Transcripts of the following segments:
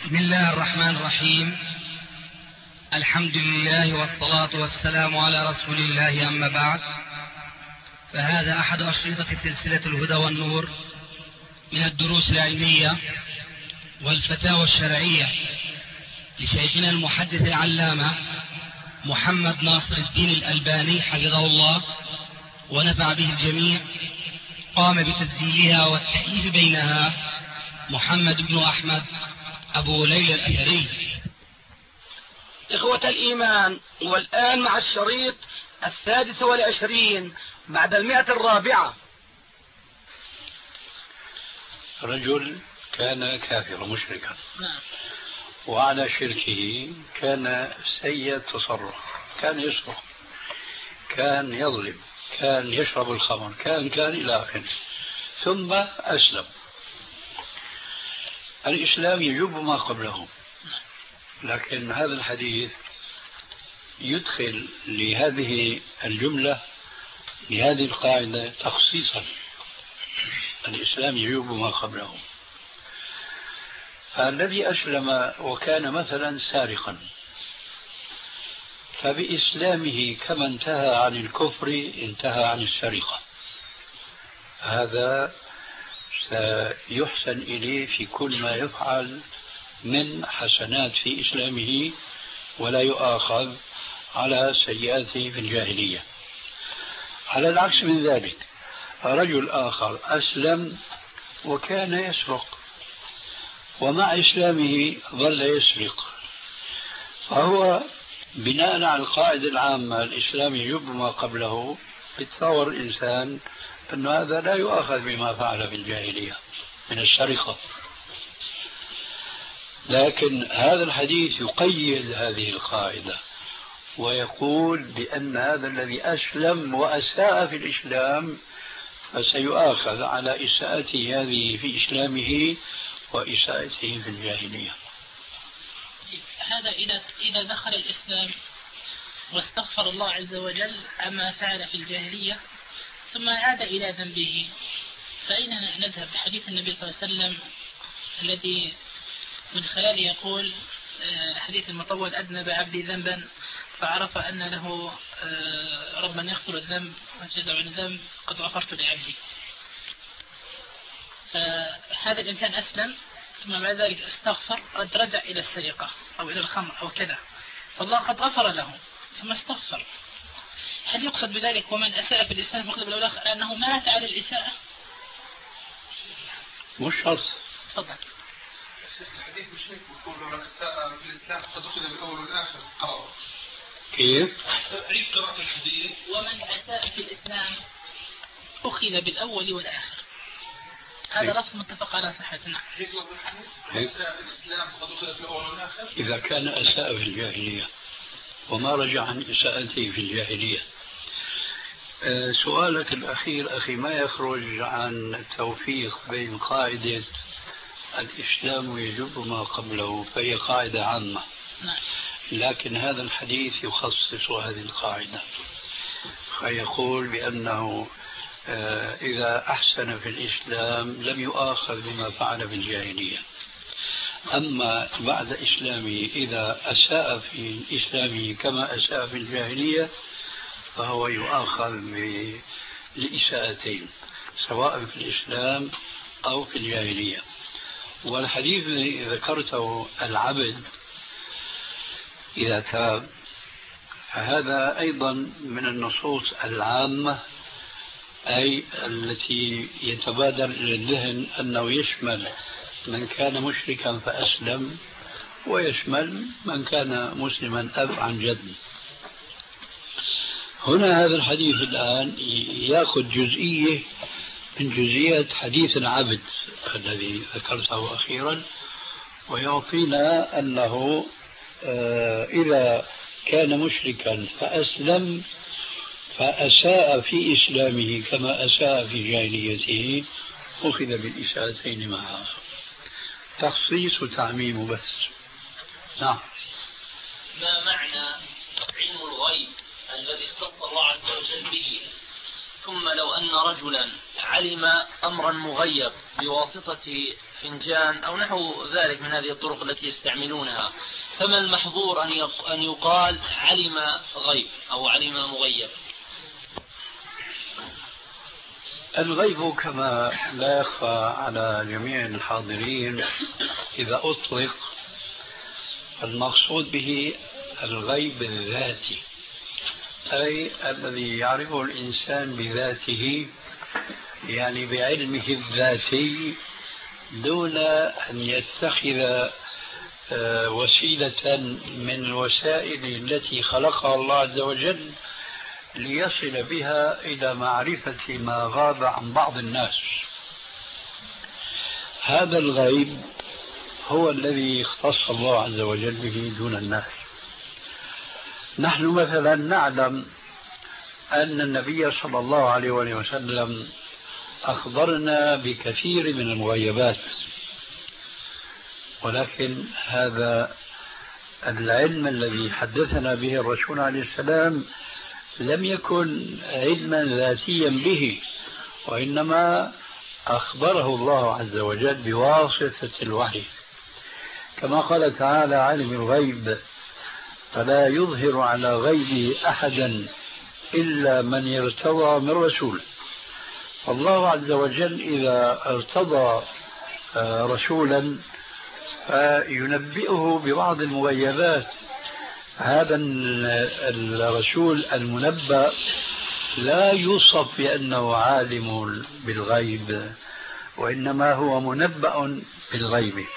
بسم الله الرحمن الرحيم. الحمد لله والصلاة والسلام على رسول الله، أما بعد، فهذا أحد أشرطة سلسلة الهدى والنور من الدروس العلمية والفتاوى الشرعية لشيخنا المحدث العلامة محمد ناصر الدين الألباني حفظه الله ونفع به الجميع. قام بتسجيلها والتأليف بينها محمد بن أحمد أبو ليلى الأثري. إخوة الإيمان، والآن مع الشريط 26 بعد 104. رجل كان كافرا مشركا، وعلى شركه كان سيء التصرف، كان يسرق، كان يظلم، كان يشرب الخمر، كان إلى آخره، ثم أسلم. الإسلام يجب ما قبله، لكن هذا الحديث يدخل لهذه الجملة، لهذه القاعدة تخصيصا. الإسلام يجب ما قبله. فالذي أسلم وكان مثلا سارقا، فبإسلامه كما انتهى عن الكفر انتهى عن السرقة، هذا سيحسن إليه في كل ما يفعل من حسنات في إسلامه، ولا يؤاخذ على سيئاته في الجاهلية. على العكس من ذلك، رجل آخر أسلم وكان يسرق، ومع إسلامه ظل يسرق، فهو بناء على القاعدة العامة الإسلام يجب ما قبله، يتصور الإنسان أن هذا لا يؤاخذ بما فعل في الجاهلية من السرقة. لكن هذا الحديث يقيد هذه القاعدة ويقول بأن هذا الذي أسلم وأساء في الإسلام فسيؤاخذ على إساءته هذه في إسلامه وإساءته في الجاهلية. هذا إذا دخل الإسلام واستغفر الله عز وجل عما فعل في الجاهلية ثم عاد إلى ذنبه، فأين نذهب بحديث النبي صلى الله عليه وسلم الذي من خلاله يقول حديث المطول: أذنب عبدي ذنبا فعرف أن له ربا يغفر الذنب ويجزع عن الذنب قد غفرت لعبدي. فهذا الإنسان أسلم ثم بعد ذلك استغفر، قد رجع إلى السرقة أو إلى الخمر أو كذا، فالله قد غفر له ثم استغفر. هل يقصد بذلك ومن أساء في الإسلام يقصد بالأخر أنه مات على الإساءة؟ مش شرط. تفضل. الحديث مش هيك بيقول من أساء في الإسلام قد أخذ بالأول والآخر قرار. كيف؟ عيد قراءة الحديث. ومن أساء في الإسلام أخذ بالأول والآخر. هذا لفظ متفق على صحته. نعم. أساء في الإسلام قد أخذ بالأول والآخر. إذا كان أساء في الجاهلية وما رجع عن إساءته في الجاهلية. سؤالك الأخير أخي ما يخرج عن التوفيق بين قاعدة الإسلام يجب ما قبله، فهي قاعدة عامة، لكن هذا الحديث يخصص هذه القاعدة، فيقول بأنه إذا أحسن في الإسلام لم يؤاخذ بما فعل في الجاهلية، أما بعد إسلامه إذا أساء في إسلامه كما أساء في الجاهلية فهو يؤاخذ بالإساءتين سواء في الإسلام أو في الجاهلية. والحديث الذي ذكرته العبد إذا تاب، فهذا أيضا من النصوص العامة، أي التي يتبادر إلى الذهن أنه يشمل من كان مشركا فأسلم ويشمل من كان مسلما أب عن جد. هنا هذا الحديث الآن يأخذ جزئية من جزئيات حديث العبد الذي ذكرته أخيرا، ويعطينا أنه إذا كان مشركا فأسلم فأساء في إسلامه كما أساء في جاهليته أخذ بالإساءتين معه. تخصيص وتعميم بس. نعم. ما معنى علم الغيب الذي اختص الله عز وجل به؟ ثم لو أن رجلا علم أمرا مغيب بواسطة فنجان أو نحو ذلك من هذه الطرق التي يستعملونها، فما المحظور أن يقال علم غيب أو علم مغيب؟ الغيب كما لا يخفى على جميع الحاضرين إذا أطلق المقصود به الغيب الذاتي، أي الذي يعرفه الإنسان بذاته، يعني بعلمه الذاتي دون أن يتخذ وسيلة من الوسائل التي خلقها الله عز وجل ليصل بها إلى معرفة ما غاب عن بعض الناس. هذا الغيب هو الذي اختص الله عز وجل به دون الناس. نحن مثلا نعلم أن النبي صلى الله عليه وسلم أخبرنا بكثير من المغيبات، ولكن هذا العلم الذي حدثنا به الرسول عليه السلام لم يكن علما ذاتيا به، وإنما أخبره الله عز وجل بواسطة الوحي، كما قال تعالى: عالم الغيب فلا يظهر على غيبه أحدا إلا من ارتضى من رسول. الله عز وجل إذا ارتضى رسولا فينبئه ببعض المغيبات. هذا الرسول المنبأ لا يوصف بأنه عالم بالغيب، وإنما هو منبأ بالغيب،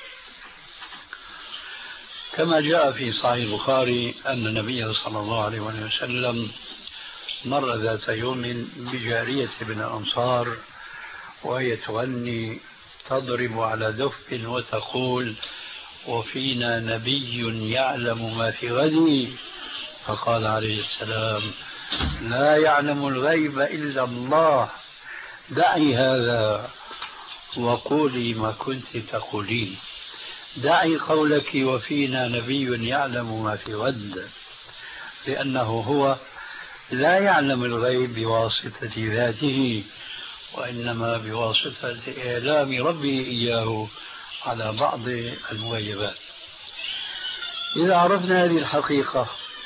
كما جاء في صحيح البخاري أن النبي صلى الله عليه وسلم مر ذات يوم بجارية من الأنصار وهي تغني تضرب على دف وتقول: وفينا نبي يعلم ما في غد. فقال عليه السلام: لا يعلم الغيب إلا الله، دعي هذا وقولي ما كنت تقولين. دعي قولك وفينا نبي يعلم ما في غد، لأنه هو لا يعلم الغيب بواسطة ذاته، وإنما بواسطة إعلام ربه إياه على بعض المغيبات. إذا عرفنا هذه الحقيقة،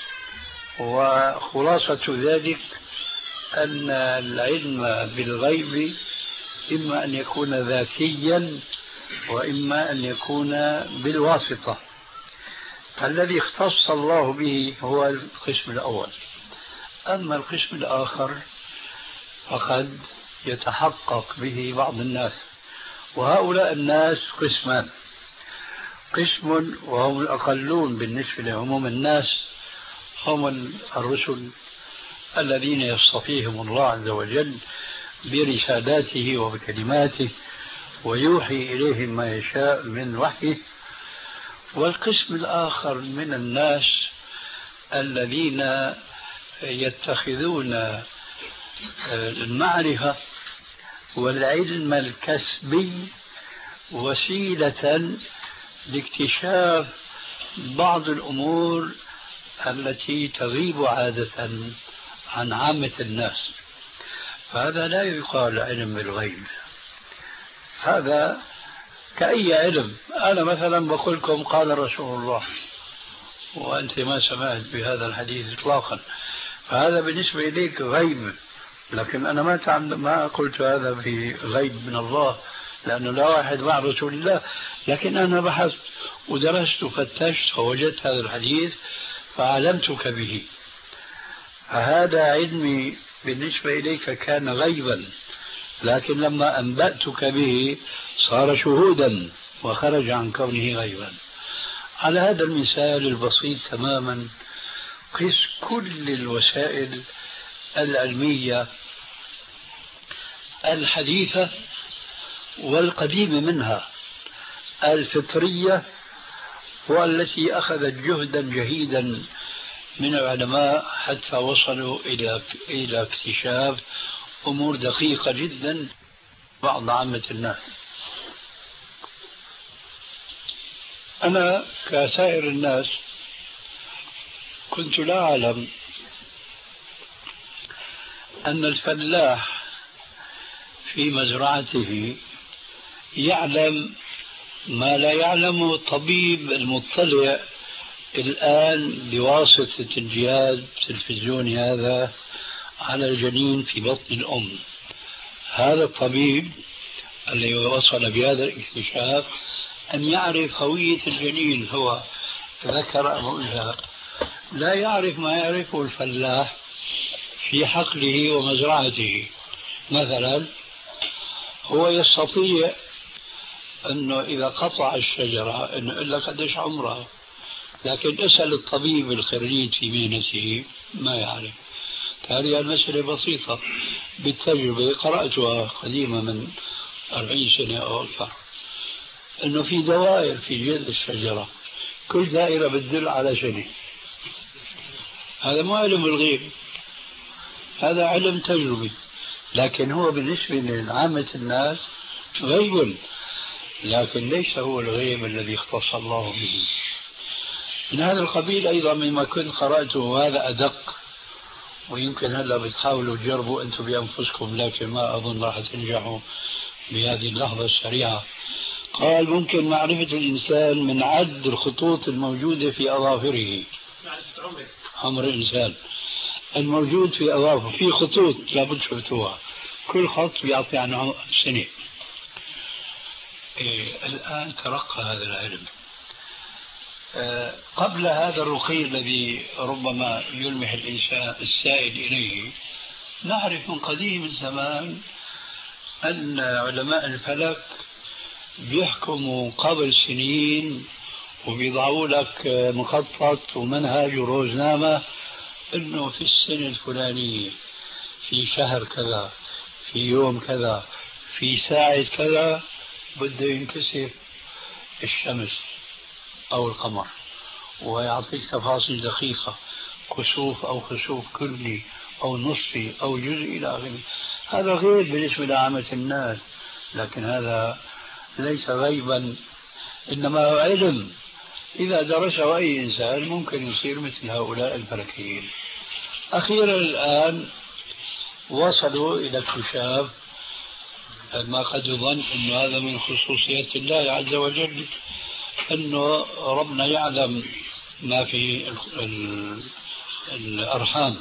وخلاصة ذلك أن العلم بالغيب إما أن يكون ذاتيا وإما أن يكون بالواسطة. الذي اختص الله به هو القسم الأول. أما القسم الآخر فقد يتحقق به بعض الناس، وهؤلاء الناس قسمان: قسم وهم الأقلون بالنسبة لعموم الناس، هم الرسل الذين يصطفيهم الله عز وجل برسالاته وبكلماته ويوحي إليهم ما يشاء من وحيه. والقسم الآخر من الناس الذين يتخذون المعرفة والعلم الكسبي وسيلة لاكتشاف بعض الأمور التي تغيب عادة عن عامة الناس، فهذا لا يقال علم بالغيب. هذا كأي علم. أنا مثلا بقول لكم قال رسول الله وأنت ما سمعت بهذا الحديث إطلاقا، فهذا بالنسبة إليك غيب، لكن أنا ما قلت هذا في غيب من الله، لأنه لا واحد مع رسول الله، لكن أنا بحثت ودرست وفتشت ووجدت هذا الحديث فعلمتك به، فهذا علمي بالنسبة إليك كان غيبا، لكن لما أنبأتك به صار شهودا وخرج عن كونه غيبا. على هذا المثال البسيط تماما قس كل الوسائل العلمية الحديثة والقديمة منها، الفطرية والتي أخذت جهدا جهيدا من العلماء حتى وصلوا إلى اكتشاف أمور دقيقة جدا بعض عامة الناس. أنا كسائر الناس كنت لا أعلم أن الفلاح في مزرعته يعلم ما لا يعلمه الطبيب المطلع الآن بواسطة الجهاز التلفزيوني هذا على الجنين في بطن الأم. هذا الطبيب الذي وصل بهذا الاكتشاف أن يعرف هوية الجنين، هو ذكر أم أنثى، لا يعرف ما يعرفه الفلاح في حقله ومزرعته. مثلا هو يستطيع أنه إذا قطع الشجرة أنه يقول لك قديش عمرها، لكن اسأل الطبيب الخريج في مهنته ما يعرف. هذه المسألة بسيطة بالتجربة قرأتها قديمة من 40 سنة أو أكثر، أنه في دوائر في جذع الشجرة كل دائرة بتدل على سنة. هذا مو علم الغيب، هذا علم تجربي، لكن هو بالنسبة لعامة الناس غيب، لكن ليس هو الغيب الذي اختص الله به. من هذا القبيل أيضا مما كنت قرأته، وهذا أدق، ويمكن هلا بتحاولوا تجربوا أنتم بأنفسكم، لكن ما أظن راح تنجحوا بهذه اللحظة السريعة. قال ممكن معرفة الإنسان من عد الخطوط الموجودة في أظافره. معرفة عمر الإنسان الموجود في أظافره، في خطوط لابد شفتوها، كل خط بيعطي عنه سنة. الآن ترقى هذا العلم. قبل هذا الرقي الذي ربما يلمح الإنسان السائل إليه، نعرف من قديم الزمان أن علماء الفلك بيحكموا قبل سنين وبيضعوا لك مخطط ومنهج وروزنامة أنه في السنة الفلانية في شهر كذا في يوم كذا في ساعة كذا بده ينكسر الشمس أو القمر، ويعطيك تفاصيل دقيقة، كسوف أو خسوف كلي أو نصفي أو جزئي إلى آخره. هذا غيب بالنسبة لعامة الناس، لكن هذا ليس غيبا، إنما هو علم إذا درسه أي إنسان ممكن يصير مثل هؤلاء الفلكيين. أخيرا الآن وصلوا إلى اكتشاف ما قد يظن أن هذا من خصوصيات الله عز وجل، أنه ربنا يعلم ما في الأرحام.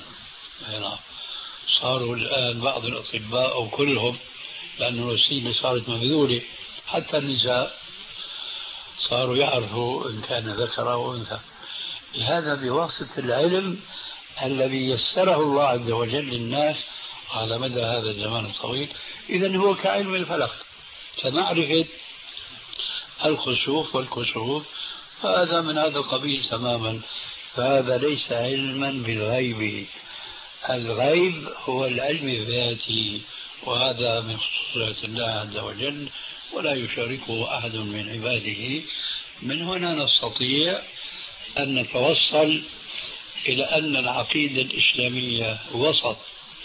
صاروا الآن بعض الأطباء أو كلهم، لأن الوسيلة صارت مبذولة، حتى النساء صاروا يعرفوا إن كان ذكر أو أنثى. هذا بواسطة العلم الذي يسره الله عز وجل للناس على مدى هذا الزمان الطويل. إذن هو كعلم الفلك، كمعرفة الخسوف والكسوف، فهذا من هذا القبيل تماما. فهذا ليس علما بالغيب، الغيب هو العلم الذاتي، وهذا من خصوصيات الله عز وجل ولا يشاركه أحد من عباده. من هنا نستطيع أن نتوصل إلى أن العقيدة الإسلامية وسط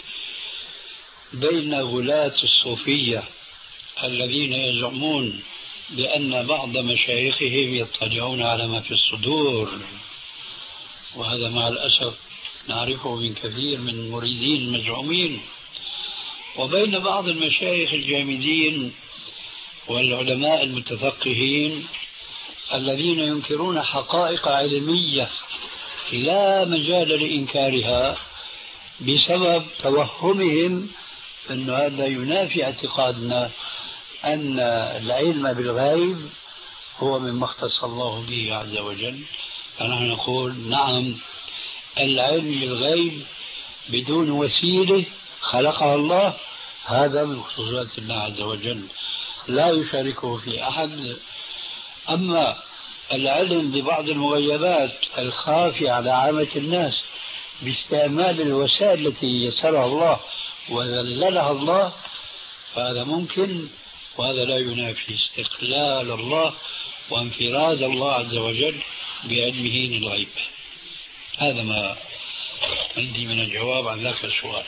بين غلاة الصوفية الذين يزعمون بأن بعض مشايخهم يطلعون على ما في الصدور، وهذا مع الأسف نعرفه من كثير من المريدين المزعومين، وبين بعض المشايخ الجامدين والعلماء المتفقهين الذين ينكرون حقائق علمية لا مجال لإنكارها بسبب توهمهم أن هذا ينافي اعتقادنا أن العلم بالغيب هو مما اختص الله به عز وجل. فنحن نقول نعم، العلم بالغيب بدون وسيلة خلقها الله هذا من خصوصيات الله عز وجل، لا يشاركه في أحد. أما العلم ببعض المغيبات الخافية على عامة الناس باستعمال الوسائل التي يسرها الله وذللها الله، فهذا ممكن، وهذا لا ينافي استقلال الله وانفراد الله عز وجل بعلمه للغيب. هذا ما عندي من الجواب عن ذاك السؤال.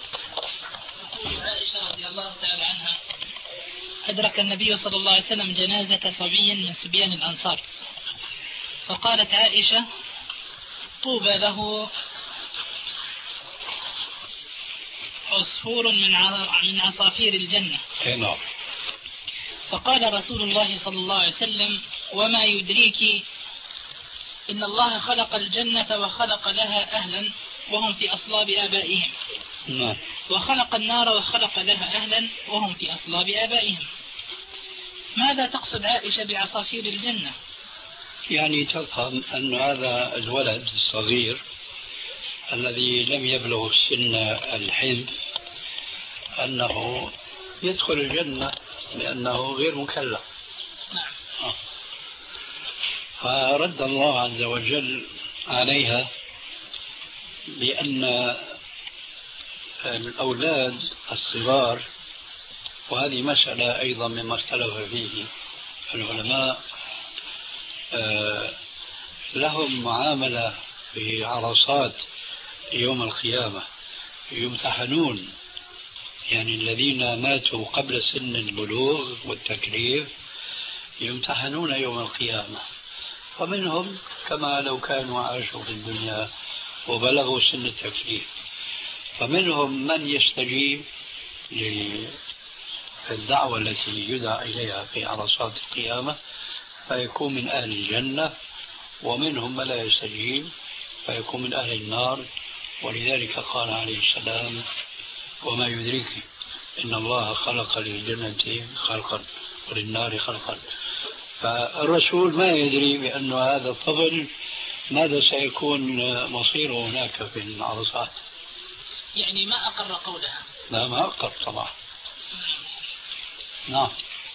عائشة رضي الله تعالى عنها أدرك النبي صلى الله عليه وسلم جنازة صبي من صبيان الأنصار، فقالت عائشة: طوبى له عصفور من عصافير الجنة. فقال رسول الله صلى الله عليه وسلم: وما يدريك إن الله خلق الجنة وخلق لها أهلا وهم في أصلاب آبائهم، وخلق النار وخلق لها أهلا وهم في أصلاب آبائهم. ماذا تقصد عائشة بعصافير الجنة؟ يعني تفهم أن هذا الولد الصغير الذي لم يبلغ سن الحلم أنه يدخل الجنة لأنه غير مكلف. فرد الله عز وجل عليها بأن الأولاد الصغار، وهذه مسألة أيضا مما اختلف فيه العلماء، لهم معاملة في عرصات يوم القيامة، يمتحنون. يعني الذين ماتوا قبل سن البلوغ والتكليف يمتحنون يوم القيامة، ومنهم كما لو كانوا عاشوا في الدنيا وبلغوا سن التكليف، فمنهم من يستجيب للدعوة التي يدعى إليها في عرصات القيامة فيكون من أهل الجنة، ومنهم من لا يستجيب فيكون من أهل النار. ولذلك قال عليه السلام: وما يدريك إن الله خلق للجنة خلقا وللنار خلقا. فالرسول ما يدري بأن هذا الطفل ماذا سيكون مصيره هناك في العرصات. يعني ما أقر قولها؟ لا، ما أقر طبعا. نعم.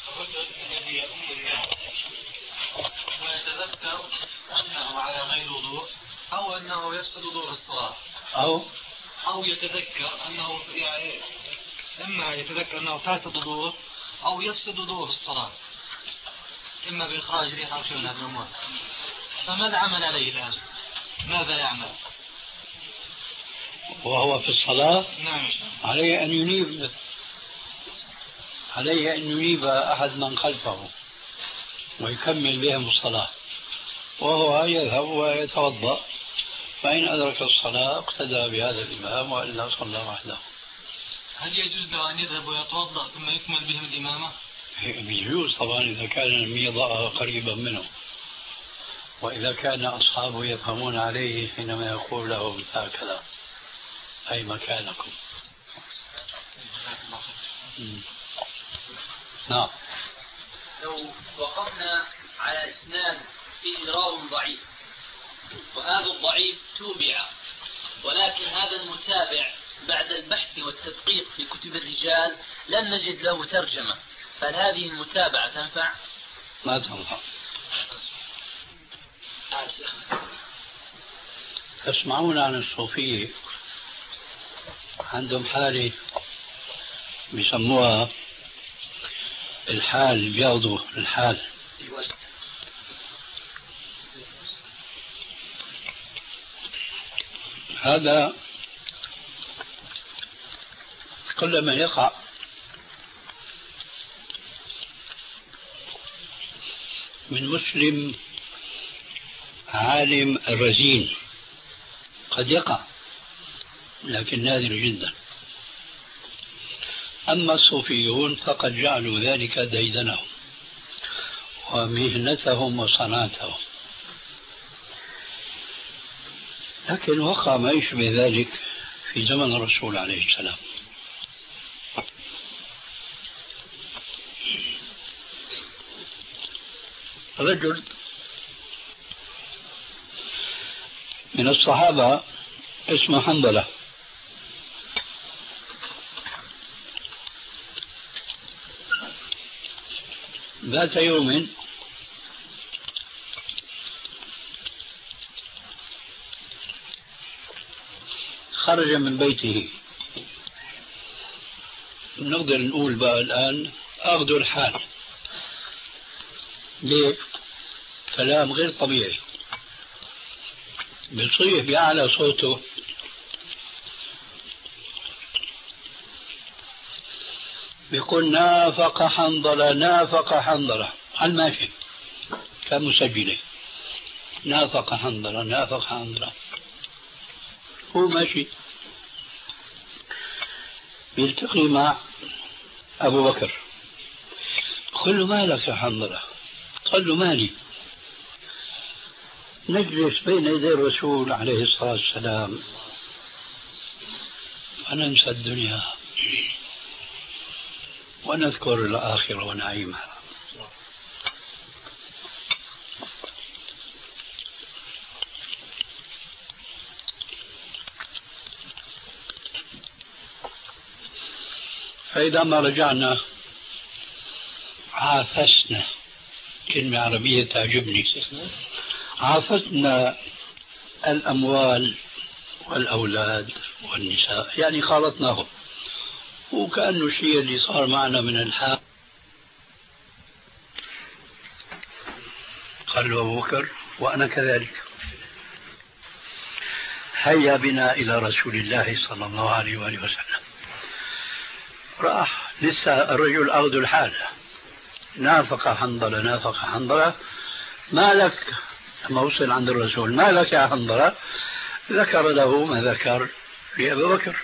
ويتذكر أنه على غير وضوء أو أنه يفسد وضوء الصلاة، أو يتذكر أنه يعني إما يتذكر أنه فاسد وضوء أو يفسد وضوء في الصلاة، إما بإخراج ريح أو شيء من هذه الأمور. فماذا عمل عليه الآن؟ ماذا يعمل وهو في الصلاة؟ نعم. عليه أن ينيب أحد من خلفه ويكمل بهم الصلاة، وهو يذهب ويتوضأ، فإن أدرك الصلاة اقتدى بهذا الإمام وإلا صلى وحده. هل يجوز له أن يذهب ويتوضأ ثم يكمل بهم الإمامة؟ يجوز طبعا إذا كان الميضاء قريبا منه، وإذا كان أصحابه يفهمون عليه حينما يقول لهم هكذا: أي مكانكم. نعم. لو وقفنا على إسناد فيه راو ضعيف، وهذا الضعيف توبع، ولكن هذا المتابع بعد البحث والتدقيق في كتب الرجال لم نجد له ترجمة، فهل هذه المتابعة تنفع؟ ما تنفع. تسمعون عن الصوفية عندهم حالة بيسموها الحال، بياخذوا الحال. هذا كلما يقع من مسلم عالم الرزين، قد يقع لكن نادر جدا. أما الصوفيون فقد جعلوا ذلك ديدنهم ومهنتهم وصنعتهم، لكن وقع ما يشبه ذلك في زمن الرسول عليه السلام. رجل من الصحابة اسمه حنظلة، ذات يوم خرج من بيته، نقدر نقول بقى الآن أخذوا الحال، ليه؟ كلام غير طبيعي، بيصيح بأعلى صوته: بيقول نافق حنظلة نافق حنظلة على الماشي، كان مسجله نافق حنظلة نافق حنظلة. هو ماشي بيلتقي مع أبو بكر، قل له مالك يا حنظلة؟ قال له مالي. نجلس بين يدي الرسول عليه الصلاة والسلام وننسى الدنيا ونذكر الآخرة ونعيمها. فإذا ما رجعنا عافسنا، كلمة عربية تعجبني، عافسنا الأموال والأولاد والنساء، يعني خالطناهم، وكأنه الشيء اللي صار معنا من الحال. قال له أبو بكر وأنا كذلك، هيا بنا إلى رسول الله صلى الله عليه وآله وسلم. راح لسه الرجل أخذ الحال، نافق حنظلة ما لك. لما وصل عند الرسول ما لك يا حنظلة؟ ذكر له ما ذكر لأبي بكر.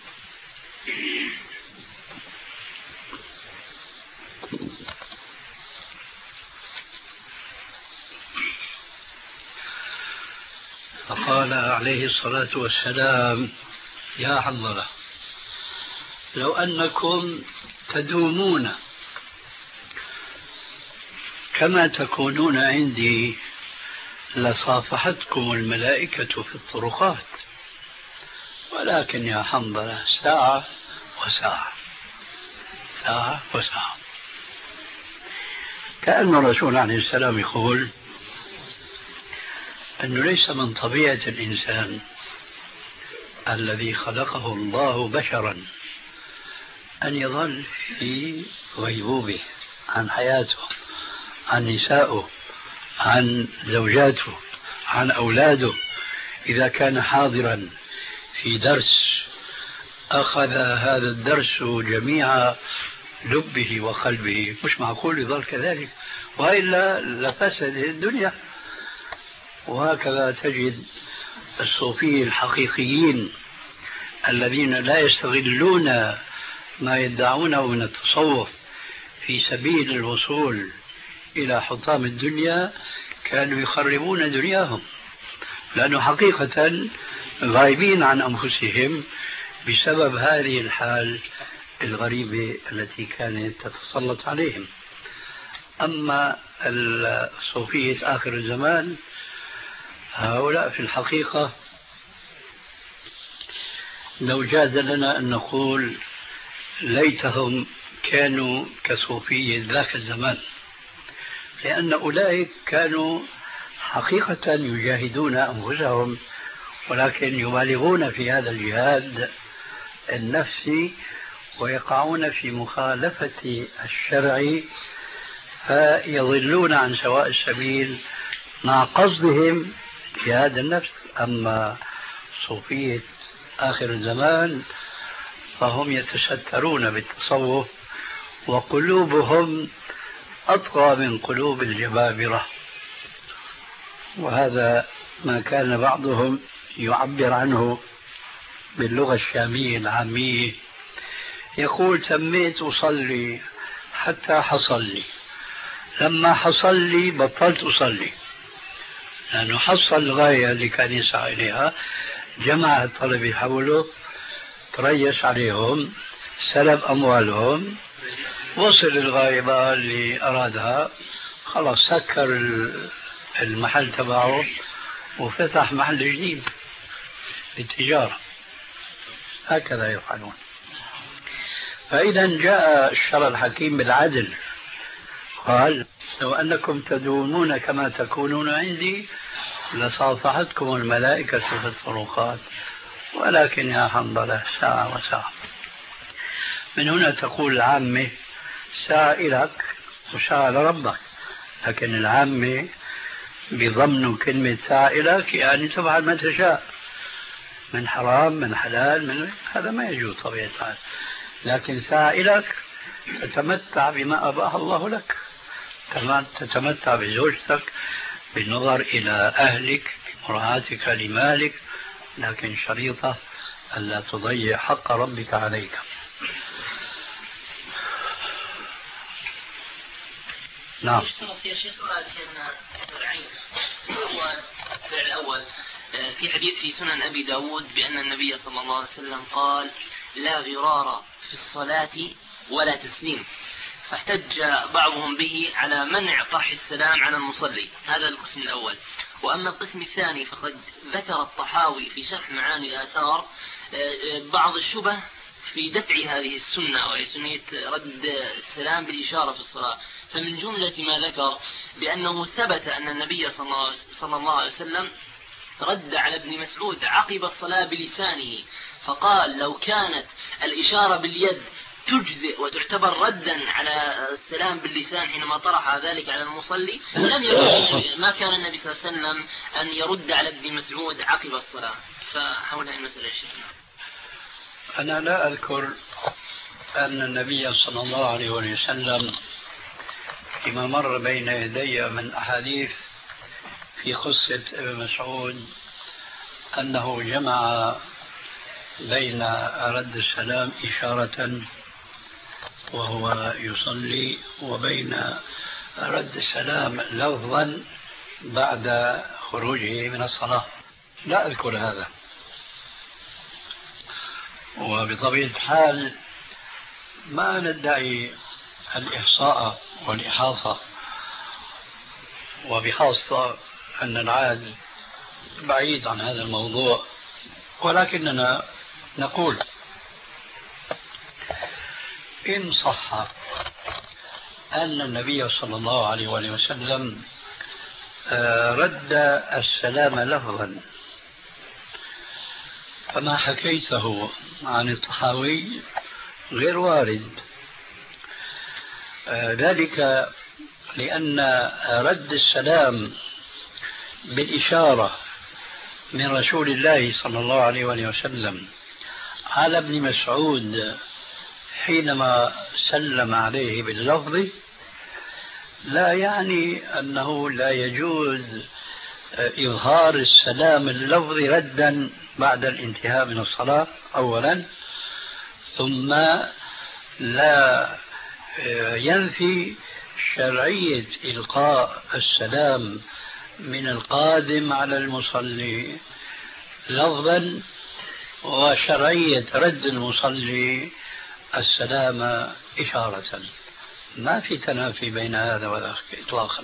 فقال عليه الصلاة والسلام يا حنظلة لو أنكم تدومون كما تكونون عندي لصافحتكم الملائكة في الطرقات، ولكن يا حنظلة ساعة وساعة، ساعة وساعة. كأن الرسول عليه السلام يقول أنه ليس من طبيعة الإنسان الذي خلقه الله بشرا أن يظل في غيبوبة عن حياته، عن نسائه، عن زوجاته، عن أولاده. إذا كان حاضرا في درس أخذ هذا الدرس جميع لبه وقلبه، مش معقول يظل كذلك، وإلا لفسد الدنيا. وهكذا تجد الصوفية الحقيقيين الذين لا يستغلون ما يدعونه من التصوف في سبيل الوصول إلى حطام الدنيا، كانوا يخربون دنياهم، لأنه حقيقة غايبين عن أنفسهم بسبب هذه الحال الغريبة التي كانت تتسلط عليهم. أما الصوفية آخر الزمان هؤلاء في الحقيقة لو جاز لنا أن نقول ليتهم كانوا كصوفية ذاك الزمان، لأن أولئك كانوا حقيقة يجاهدون أنفسهم، ولكن يبالغون في هذا الجهاد النفسي ويقعون في مخالفة الشرع، فيضلون عن سواء السبيل مع قصدهم جهاد النفس. أما صوفية آخر الزمان فهم يتسترون بالتصوف وقلوبهم أطغى من قلوب الجبابرة، وهذا ما كان بعضهم يعبر عنه باللغة الشامية العامية، يقول تميت أصلي حتى حصل لي، لما حصل لي بطلت أصلي، لأنه حصل الغاية اللي كان يسعى إليها، جمع الطلبة حوله، تريس عليهم، سلب أموالهم، وصل الغاية بقى اللي أرادها، خلاص سكر المحل تبعه وفتح محل جديد للتجارة. هكذا يفعلون. فإذا جاء الشرع الحكيم بالعدل، قال لو أنكم تدومون كما تكونون عندي لصافحتكم الملائكة في الطرقات، ولكن يا حنظلة ساعة وساعة. من هنا تقول العامة ساعة لك وساعة لربك، لكن العامة بضمن كلمة ساعة لك يعني تفعل ما تشاء من حرام من حلال من هذا ما يجوز طبيعة الحال، لكن ساعة لك تتمتع بما أباح الله لك، تتمتع بزوجتك بالنظر إلى أهلك بمراعاتك لمالك، لكن شريطة ألا تضيع حق ربك عليك. نعم. يشترط يا شيخ شيخنا العين. هو الفعل الأول في حديث في سنن أبي داود بأن النبي صلى الله عليه وسلم قال لا غرار في الصلاة ولا تسليم، فاحتج بعضهم به على منع طرح السلام على المصلي. هذا القسم الأول. وأما القسم الثاني فقد ذكر الطحاوي في شرح معاني الآثار بعض الشبه في دفع هذه السنة، وهي سنة رد السلام بالإشارة في الصلاة. فمن جملة ما ذكر بأنه ثبت أن النبي صلى الله عليه وسلم رد على ابن مسعود عقب الصلاة بلسانه، فقال لو كانت الإشارة باليد تجزئ وتعتبر ردا على السلام باللسان حينما طرح ذلك على المصلي لم يكن ما كان النبي صلى الله عليه وسلم أن يرد على ابن مسعود عقب الصلاة. فحول هذه المسألة شيخنا. أنا لا أذكر أن النبي صلى الله عليه وسلم فيما مر بين يدي من أحاديث في قصة ابن مسعود أنه جمع بين رد السلام إشارة وهو يصلي وبين رد السلام لفظا بعد خروجه من الصلاة. لا أذكر هذا. وبطبيعة الحال ما ندعي الإحصاء والإحاطة، وبخاصة أن العالم بعيد عن هذا الموضوع، ولكننا نقول إن صح أن النبي صلى الله عليه وسلم رد السلام لفظا، فما حكيته عن الطحاوي غير وارد. ذلك لأن رد السلام بالإشارة من رسول الله صلى الله عليه وسلم على ابن مسعود حينما سلم عليه باللفظ لا يعني أنه لا يجوز إظهار السلام اللفظي ردا بعد الانتهاء من الصلاة أولا، ثم لا ينفي شرعية إلقاء السلام من القادم على المصلي لفظا، وشرعية رد المصلي السلام إشارة. ما في تنافي بين هذا وذاك إطلاقا.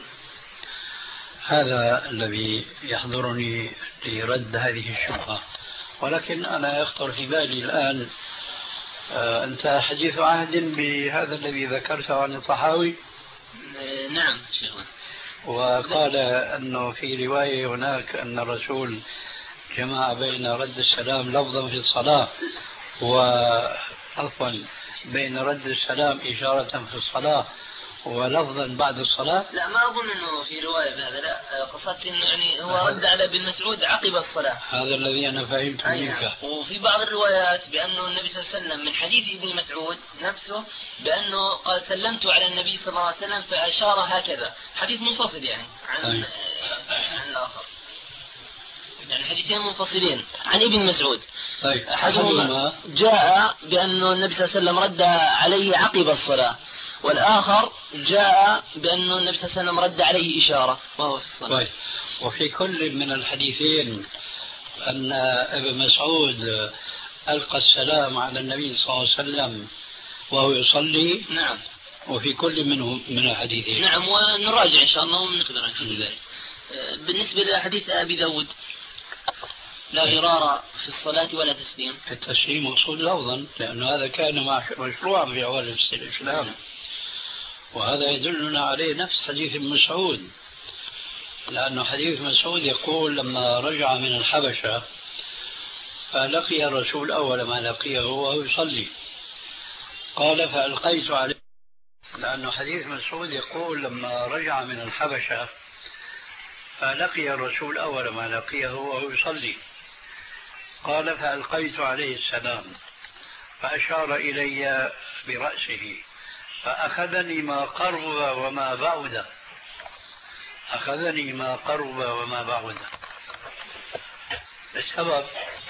هذا الذي يحضرني لرد هذه الشبهة. ولكن أنا يخطر في بالي الآن أنت حديث عهد بهذا الذي ذكرته عن الطحاوي؟ نعم شيخنا. وقال أنه في رواية هناك أن الرسول جمع بين رد السلام لفظا في الصلاة وعفوا بين رد السلام إشارة في الصلاة ولفظا بعد الصلاة. لا ما أظن أنه في رواية بهذا، لا قصدت أنه يعني هو رد على ابن مسعود عقب الصلاة. هذا الذي أنا فهمت منك. وفي بعض الروايات بأنه النبي صلى الله عليه وسلم من حديث ابن مسعود نفسه بأنه قال سلمت على النبي صلى الله عليه وسلم فأشار هكذا. حديث منفصل يعني عن الآخر، يعني حديثين منفصلين عن ابن مسعود. أحدهما جاء بأنه النبي صلى الله عليه وسلم رد عليه عقب الصلاة، والآخر جاء بأنه النبي صلى الله عليه وسلم رد عليه إشارة وهو في الصلاة. وفي كل من الحديثين أن ابن مسعود ألقى السلام على النبي صلى الله عليه وسلم وهو يصلي. نعم. وفي كل منهم من الحديثين. نعم، ونراجع إن شاء الله ونقدر نشوف ذلك. بالنسبة لحديث أبي داود لا غرار في الصلاة ولا تسليم. التسليم مقصود لفظا لأن هذا كان مشروعا في أول الإسلام، وهذا يدلنا عليه نفس حديث ابن مسعود، لأن حديث مسعود يقول لما رجع من الحبشة فلقي الرسول أول ما لقيه وهو يصلي، قال فألقيت عليه، لأن حديث مسعود يقول لما رجع من الحبشة فلقي الرسول أول ما لقيه وهو يصلي، قال فألقيت عليه السلام فأشار إلي برأسه فأخذني ما قرب وما بعد، أخذني ما قرب وما بعد. السبب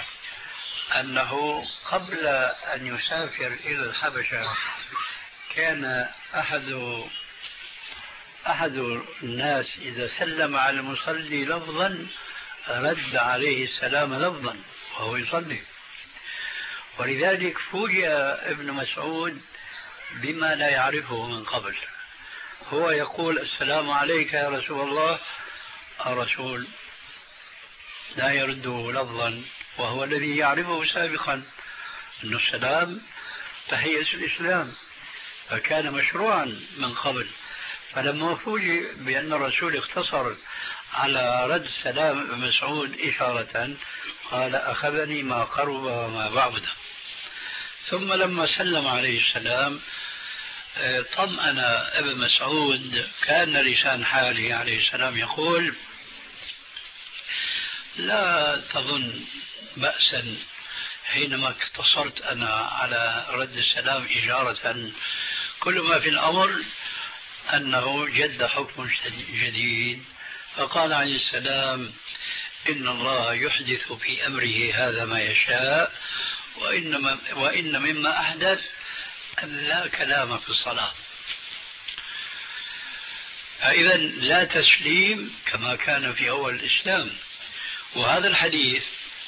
أنه قبل أن يسافر إلى الحبشة كان أحد أحد الناس إذا سلم على المصلي لفظا رد عليه السلام لفظا وهو يصلي. ولذلك فوجئ ابن مسعود بما لا يعرفه من قبل. هو يقول السلام عليك يا رسول الله، الرسول لا يرده لفظا وهو الذي يعرفه سابقا أن السلام تحية الإسلام، فكان مشروعا من قبل. فلما فوجئ بأن الرسول اختصر على رد سلام ابن مسعود إشارة قال أخذني ما قرب وما بعد. ثم لما سلم عليه السلام طمأن ابن مسعود، كان لسان حاله عليه السلام يقول لا تظن بأسا حينما اقتصرت أنا على رد السلام إشارة، كل ما في الأمر أنه جد حكم جديد. فقال عليه السلام إن الله يحدث في أمره هذا ما يشاء، وإن مما أحدث أن لا كلام في الصلاة. فإذا لا تسليم كما كان في أول الإسلام. وهذا الحديث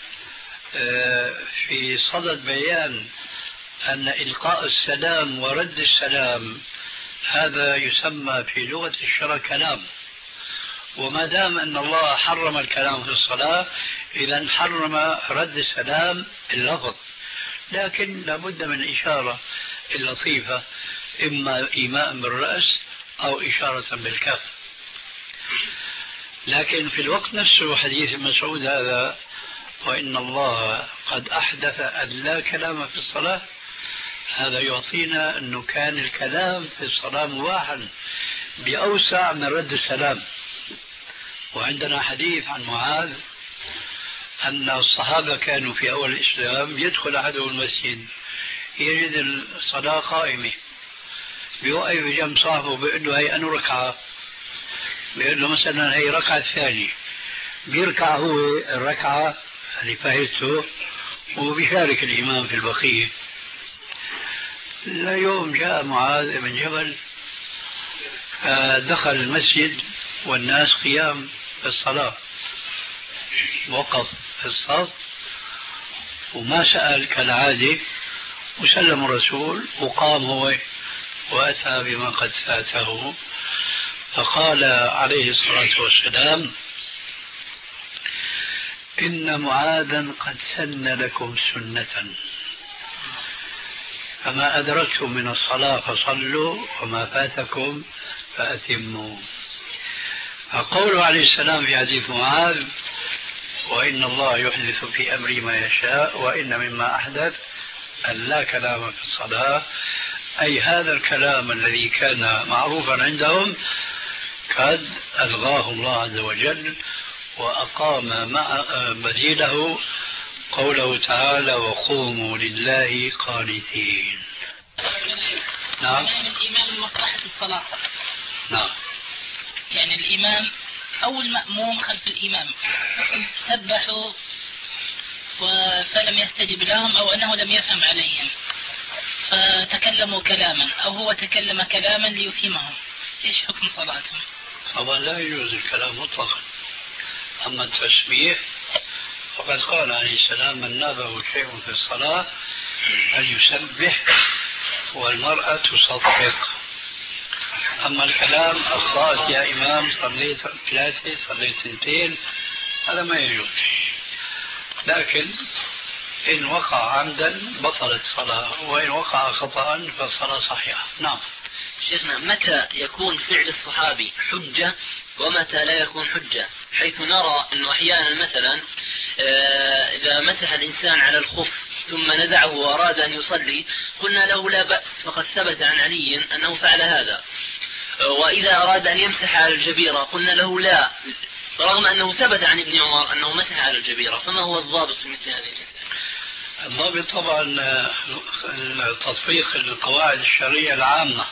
في صدد بيان أن إلقاء السلام ورد السلام هذا يسمى في لغة الشرع كلام، وما دام أن الله حرم الكلام في الصلاة إذا حرم رد السلام اللفظ، لكن لابد من الإشارة اللطيفة، إما إيماء بالرأس أو إشارة بالكف. لكن في الوقت نفسه حديث مسعود هذا وإن الله قد أحدث أن لا كلام في الصلاة، هذا يعطينا أنه كان الكلام في الصلاة مباحا بأوسع من رد السلام. وعندنا حديث عن معاذ أن الصحابة كانوا في أول الإسلام يدخل أحدهم المسجد يجد الصلاة قائمة، بيوقف بجنب صاحبه بيقول له هي أنو ركعة، بيقول له مثلا هي ركعة الثانية، بيركع هو الركعة اللي فايته وبيشارك الإمام في البقية. لا يوم جاء معاذ بن جبل دخل المسجد والناس قيام في الصلاة، وقف في الصف وما سأل كالعادة، وسلم الرسول وقام هو وأتى بما قد فاته. فقال عليه الصلاة والسلام إن معاذا قد سن لكم سنة، فما أدركتم من الصلاة فصلوا وما فاتكم فأتموا. فقوله عليه السلام في حديث معاذ وإن الله يحدث في أمري ما يشاء وإن مما أحدث أن لا كلام في الصلاة، أي هذا الكلام الذي كان معروفا عندهم قد ألغاه الله عز وجل وأقام مع بديله قوله تعالى وقوموا لله قانتين. نعم. الإمام مصلحة الصلاة. نعم. يعني الإمام أو المأموم خلف الإمام سبحوا فلم يستجب لهم أو أنه لم يفهم عليهم فتكلموا كلاما أو هو تكلم كلاما ليفهمهم، إيش حكم صلاتهم؟ طبعا لا يجوز الكلام مطلقا. أما التسبيح فقد قال عليه السلام من نابه شيء في الصلاة فليسبح والمرأة تصفق. أما الكلام أخطأت يا إمام صليت 3 صليت 2 هذا ما يجوز، لكن إن وقع عمدا بطلت الصلاة وإن وقع خطأ فالصلاة صحيحة. نعم. شيخنا متى يكون فعل الصحابي حجة ومتى لا يكون حجة؟ حيث نرى أنه أحيانا مثلا إذا مسح الإنسان على الخف ثم نزعه وأراد أن يصلي قلنا له لا بأس فقد ثبت عن علي أنه فعل هذا، وإذا أراد أن يمسح على الجبيرة قلنا له لا، رغم أنه ثبت عن ابن عمر أنه مسح على الجبيرة. فما هو الضابط في مثل هذه المسألة؟ الضابط طبعا تطبيق القواعد الشرعية العامة.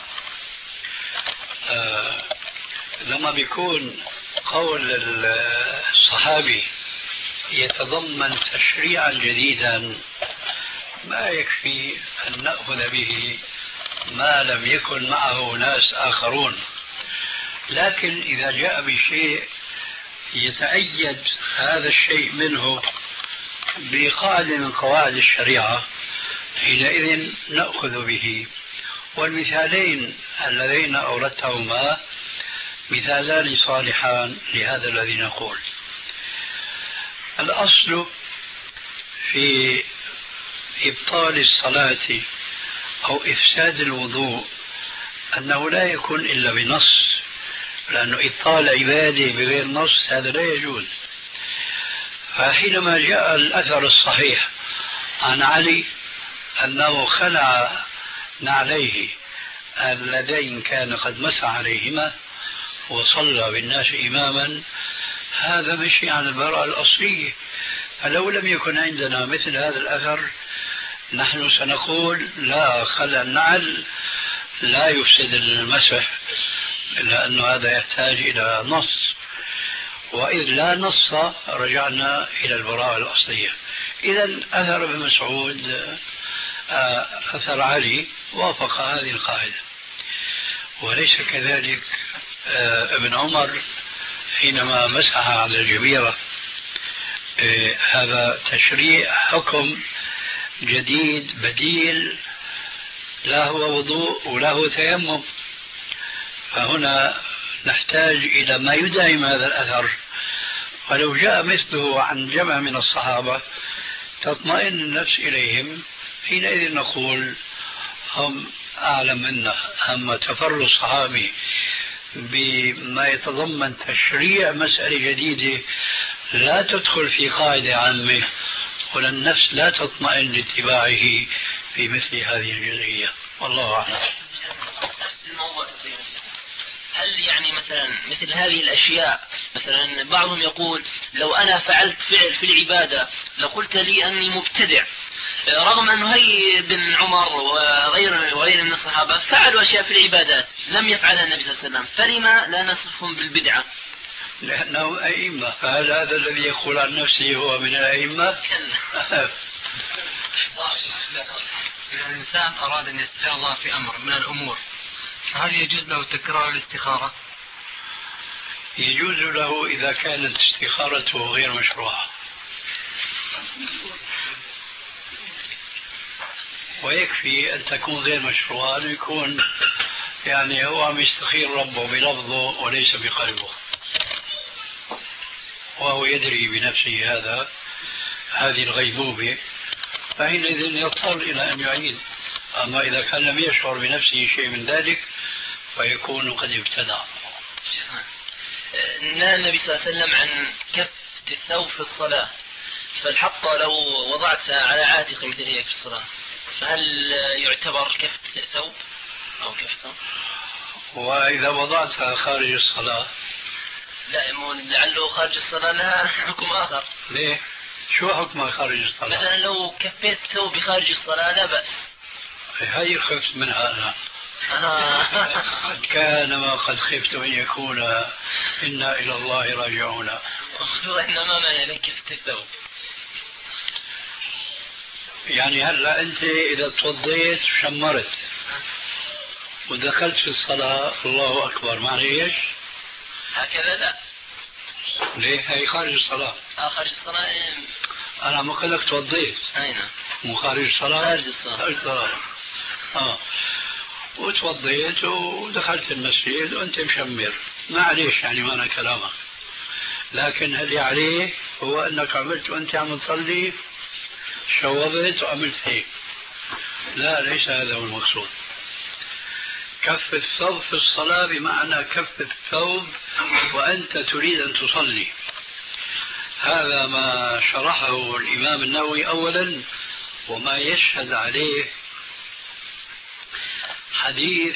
لما بيكون قول الصحابي يتضمن تشريعا جديدا ما يكفي أن نأخذ به ما لم يكن معه ناس آخرون. لكن إذا جاء بشيء يتأيد هذا الشيء منه بقاعدة من قواعد الشريعة حينئذ نأخذ به. والمثالين اللذين أوردتهما مثالان صالحان لهذا الذي نقول. الأصل في إبطال الصلاة أو إفساد الوضوء أنه لا يكون إلا بنص، لأنه إبطال عبادة بغير نص هذا لا يجوز. فحينما جاء الأثر الصحيح عن علي أنه خلع نعليه اللذين كان قد مسح عليهما وصلى بالناس إماما، هذا مشي عن البراءة الأصلية. فلو لم يكن عندنا مثل هذا الأثر نحن سنقول لا، خلع النعل لا يفسد المسح، لأن هذا يحتاج إلى نص، وإذ لا نص رجعنا إلى البراءة الأصلية. إذا أثر ابن مسعود أثر علي وافق هذه القاعدة. وليس كذلك ابن عمر حينما مسح على الجبيرة، هذا تشريع حكم جديد بديل، لا هو وضوء ولا هو تيمم. فهنا نحتاج إلى ما يدعم هذا الأثر، ولو جاء مثله عن جمع من الصحابة تطمئن النفس إليهم، حينئذ نقول هم أعلم منا. أما تفرد الصحابي بما يتضمن تشريع مسألة جديدة لا تدخل في قاعدة عامة، ولا النفس لا تطمئن لاتباعه في مثل هذه الجزئية. والله أعلم. هل يعني مثل هذه الأشياء، مثلا بعضهم يقول لو أنا فعلت فعل في العبادة لقلت لي أني مبتدع، رغم أنه هي بن عمر وغير من الصحابة فعلوا أشياء في العبادات لم يفعلها النبي صلى الله عليه وسلم، فلما لا نصفهم بالبدعة؟ لأنه أئمة. فهل هذا الذي يقول عن نفسه هو من الأئمة؟ إذا الإنسان أراد أن يستخير الله في أمر من الأمور، فهل يجوز له تكرار الاستخارة؟ يجوز له إذا كانت استخارته غير مشروعة، ويكفي أن تكون غير مشروعة، أن يكون يعني هو عم يستخير ربه بلفظه وليس بقلبه، وهو يدري بنفسه هذه الغيبوبة، فحينئذ يضطر إلى أن يعيد. أما إذا كان لم يشعر بنفسه شيء من ذلك فيكون قد ابتدع. نهى النبي صلى الله عليه وسلم عن كفة الثوب في الصلاة، فالحق لو وضعتها على عاتق مثل هيك في الصلاة فهل يعتبر كفة الثوب أو كفة؟ وإذا وضعتها خارج الصلاة؟ لا، لعله خارج الصلاة لها حكم آخر. ليه؟ شو حكمها خارج الصلاة؟ مثلا لو كفيت ثوبي خارج الصلاة لا بأس. هي خفت منها أنا. كان ما قد خفت أن يكون إنا إلى الله راجعون. وإنما معنى كفة الثوب يعني هلا أنت إذا توضيت شمرت ودخلت في الصلاة الله أكبر، معنى إيش؟ هكذا لا. ليه؟ هي خارج الصلاة. خارج الصلاة. أنا ما قلت توضيت. أين؟ مو خارج الصلاة. خارج الصلاة. خارج الصلاة. وتوضيت ودخلت المسجد وأنت مشمر، معليش يعني ما أنا كلامك. لكن اللي عليه هو أنك عملت وأنت عم تصلي شوضت وعملت هيك. لا، ليس هذا هو المقصود. كف الثوب في الصلاة بمعنى كف الثوب وأنت تريد أن تصلي. هذا ما شرحه الإمام النووي أولا، وما يشهد عليه حديث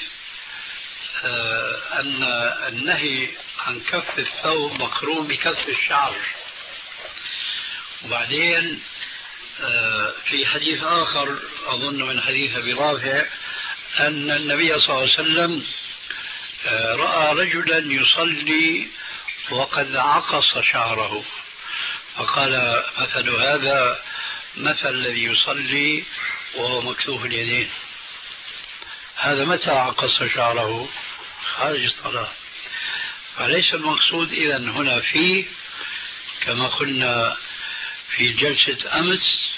أن النهي عن كف الثوب مقرون بكف الشعر. وبعدين في حديث آخر أظن من حديث أبي رافع أن النبي صلى الله عليه وسلم رأى رجلا يصلي وقد عقص شعره، فقال مثل هذا مثل الذي يصلي وهو مكتوف اليدين. هذا متى عقص شعره؟ خارج الصلاة. فليس المقصود إذا هنا فيه كما قلنا في جلسة أمس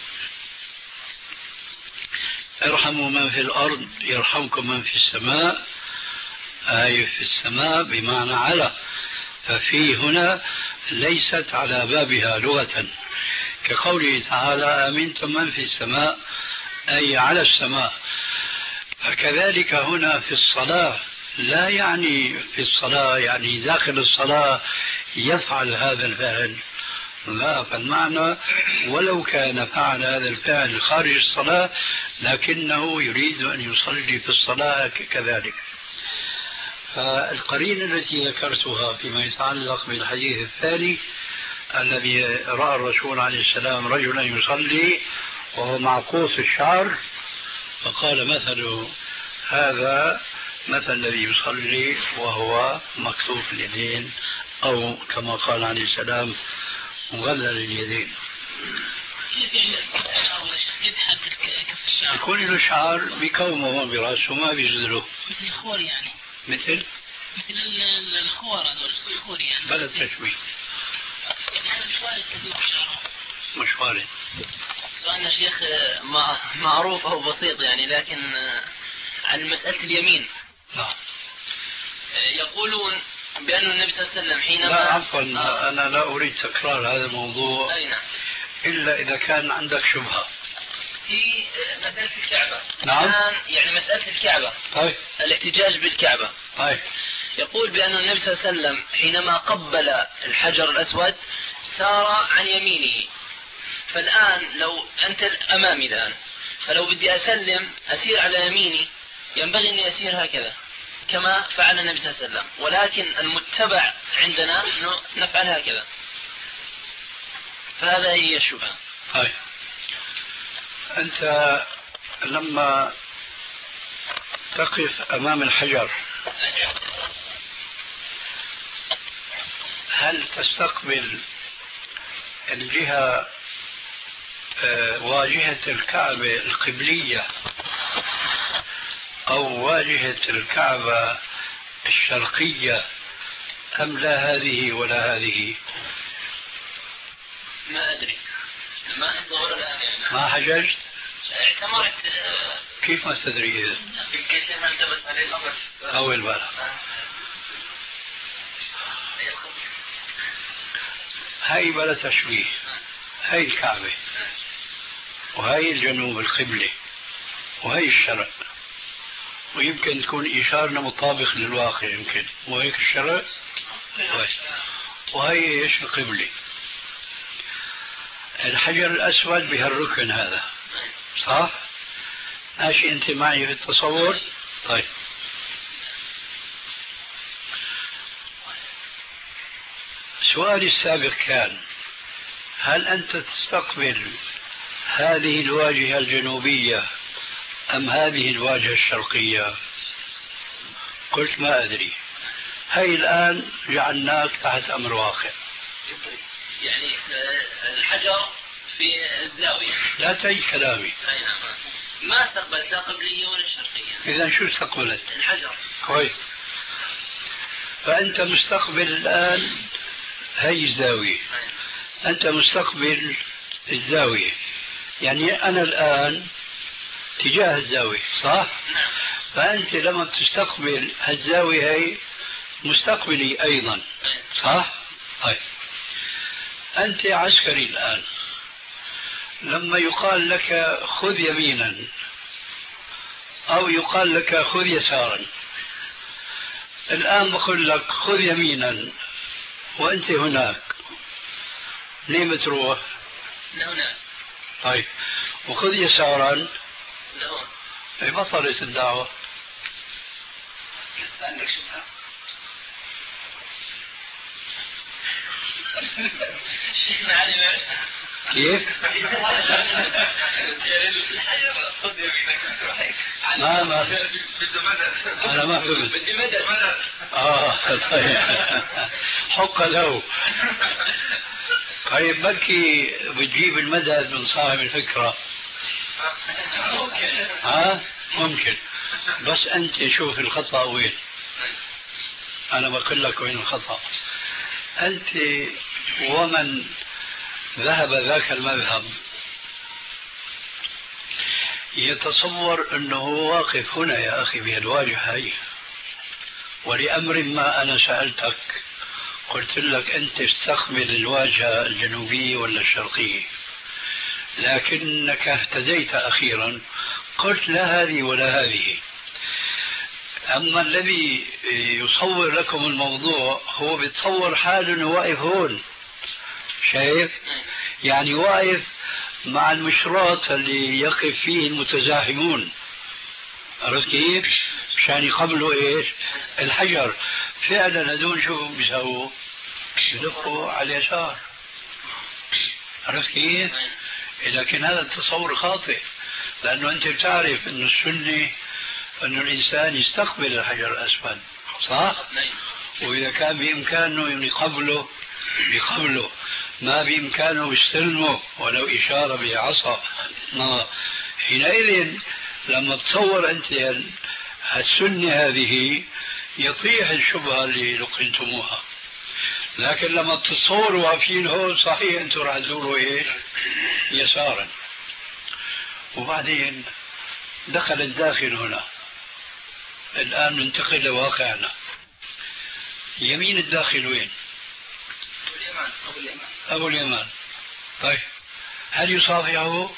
ارحموا من في الأرض يرحمكم من في السماء، أي في السماء بمعنى على، ففي هنا ليست على بابها لغة، كقوله تعالى أمنتم من في السماء أي على السماء. فكذلك هنا في الصلاة لا يعني في الصلاة يعني داخل الصلاة يفعل هذا الفعل، لا، فالمعنى ولو كان فعل هذا الفعل خارج الصلاة لكنه يريد أن يصلي في الصلاة كذلك. فالقرينة التي ذكرتها فيما يتعلق بالحديث الثاني الذي رأى الرسول عليه السلام رجلا يصلي وهو معقوس الشعر فقال مثل هذا مثل الذي يصلي وهو مكتوف اليدين، أو كما قال عليه السلام مغلل اليدين. يكون له شعر بكومه براسه ما بيزدله مثل الخور يعني، مثل الخور هذول الخور يعني بلا تشبيه يعني هذا مش وارد كثير بشعره. مش وارد. سؤالنا شيخ معروف أو بسيط يعني، لكن عن مسألة اليمين. نعم. يقولون بأن النبي صلى الله عليه وسلم حينما لا عفوا أنا لا أريد تكرار هذا الموضوع. أي نعم. إلا إذا كان عندك شبهة في مسألة الكعبة. نعم. الآن يعني مسألة الكعبة. طيب. الاحتجاج بالكعبة. طيب. يقول بأن النبي صلى الله عليه وسلم حينما قبل الحجر الأسود سار عن يمينه، فالآن لو أنت أمامي الآن فلو بدي أسلم أسير على يميني ينبغي أني أسير هكذا كما فعل النبي صلى الله عليه وسلم، ولكن المتبع عندنا نفعل هكذا، فهذا هي الشبهة. طيب. أنت لما تقف أمام الحجر هل تستقبل الجهة واجهة الكعبة القبلية أو واجهة الكعبة الشرقية أم لا هذه ولا هذه؟ ما أدري، ما أتصور الآن يعني. ما حججت؟ اعتمرت. كيف ما تدري إذا؟ يمكن شيء ما التبس عليه الأمر. أول بلا. هاي بلا تشبيه، هاي الكعبة وهاي الجنوب القبلة وهي الشرق، ويمكن تكون إشارة مطابق للواقع يمكن، وهيك الشرق وهي إيش القبلة. الحجر الأسود بهالركن هذا صح؟ ماشي أنت معي في التصور؟ طيب. سؤالي السابق كان هل أنت تستقبل هذه الواجهة الجنوبية أم هذه الواجهة الشرقية؟ قلت ما أدري. هاي الآن جعلناك تحت أمر واقع. يعني الحجر في الزاوية. لا تعيد كلامي. ما استقبلت لا قبلية ولا شرقية. إذا شو استقبلت؟ الحجر. كويس. فأنت مستقبل الآن هاي الزاوية، أنت مستقبل الزاوية، يعني أنا الآن تجاه الزاوية صح؟ نعم. فأنت لما تستقبل الزاوية هي مستقبلي أيضا صح؟ طيب. أنت عسكري الآن، لما يقال لك خذ يمينا أو يقال لك خذ يسارا، الآن بقول لك خذ يمينا وأنت هناك، ليه بتروح؟ لهناك. طيب. وخذ يسارا لهون. أي بطلت الدعوة. عندك شبهة. كيف؟ ما أنا ما فهمت. بدي مدد. طيب. حق له. طيب بلكي بتجيب المدد من صاحب الفكرة. ممكن. بس أنت شوف الخطأ وين. أنا بقول لك وين الخطأ. أنت ومن ذهب ذاك المذهب يتصور أنه واقف هنا يا أخي بهالواجهة هي، ولأمر ما أنا سألتك قلت لك أنت استقبل الواجهة الجنوبية ولا الشرقية، لكنك اهتديت أخيرا قلت لا هذه ولا هذه. أما الذي يصور لكم الموضوع هو بيتصور حاله أنه واقف هون، شايف؟ يعني واقف مع المشراط اللي يقف فيه المتزاحمون، عرفت كيف؟ مشان يقبلوا ايش؟ الحجر. فعلا هذول شو بيسووا؟ بيدقوا على اليسار، عرفت كيف؟ لكن هذا التصور خاطئ، لأنه أنت بتعرف أن السنة أن الإنسان يستقبل الحجر الأسود، صح؟ وإذا كان بإمكانه يقبله بقبله، ما بإمكانه يستلمه ولو إشارة بعصا. حينئذ لما تصور أنت السنة هذه يطيح الشبهة اللي لقيتموها. لكن لما تتصوروا واقفين هون صحيح أنتم راح تزوروا إيش؟ يسارا. وبعدين دخل الداخل هنا. الآن ننتقل لواقعنا. يمين الداخل وين؟ أبو اليمان. طيب هل يصافحه؟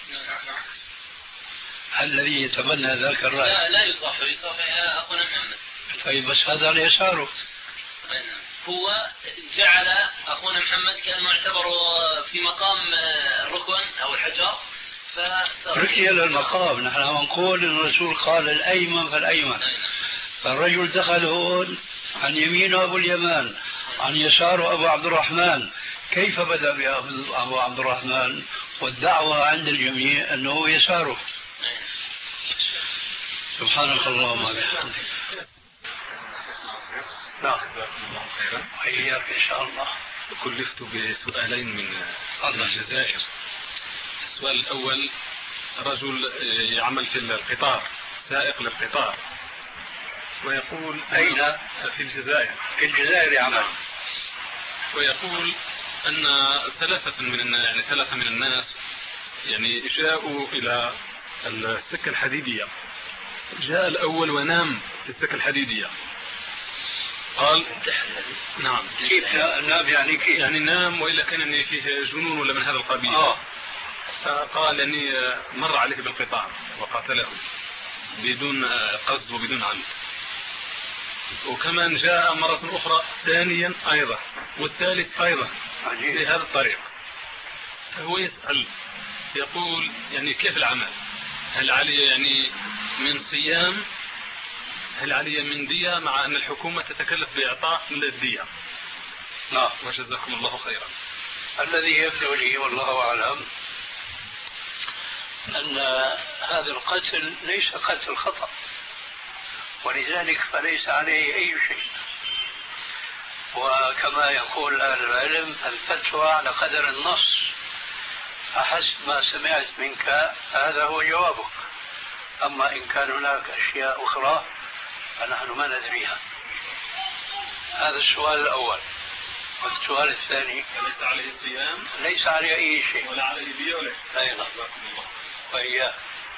الذي يتبنى ذاك الرأي؟ لا يصافح أخونا محمد. طيب بس هذا على يساره. هو جعل أخونا محمد كأنه يعتبر في مقام الركن أو الحجر، ركي للمقام. نحن نقول إن الرسول قال الأيمن فالأيمن، فالرجل دخل هون عن يمينه أبو اليمان، عن يساره أبو عبد الرحمن. كيف بدأ بأبو عبد الرحمن والدعوة عند الجميع أنه يساره؟ سبحانك اللهم وبحمدك. نعم وإياك إن شاء الله. كلفت بسؤالين من الجزائر. السؤال الأول: رجل يعمل في القطار، سائق للقطار، ويقول أين؟ في الجزائر. في الجزائر يعمل. ويقول أن ثلاثة من الناس يعني جاءوا إلى السكة الحديدية. جاء الأول ونام في السكة الحديدية. قال نعم. كيف نام؟ يعني كيف؟ يعني نام وإلا كان يعني فيه جنون ولا من هذا القبيل. فقال أني مر عليه بالقطار وقتله بدون قصد وبدون عمد. وكمان جاء مرة أخرى ثانيا أيضا والثالث أيضا بهذا الطريق. فهو يسأل يقول يعني كيف العمل؟ هل علي يعني من صيام؟ هل علي من دية مع أن الحكومة تتكلف بإعطاء الدية؟ لا. وجزاكم الله خيرا. الذي يبدو لي والله أعلم أن هذا القتل ليس قتل خطأ، ولذلك فليس عليه أي شيء. وكما يقول أهل العلم الفتوى على قدر النص، فحسب ما سمعت منك هذا هو جوابك. أما إن كان هناك أشياء أخرى فنحن ما ندريها. هذا السؤال الأول. والسؤال الثاني: ليس عليه صيام؟ ليس عليه أي شيء ولا عليه دية ولا أيضا. وإياه.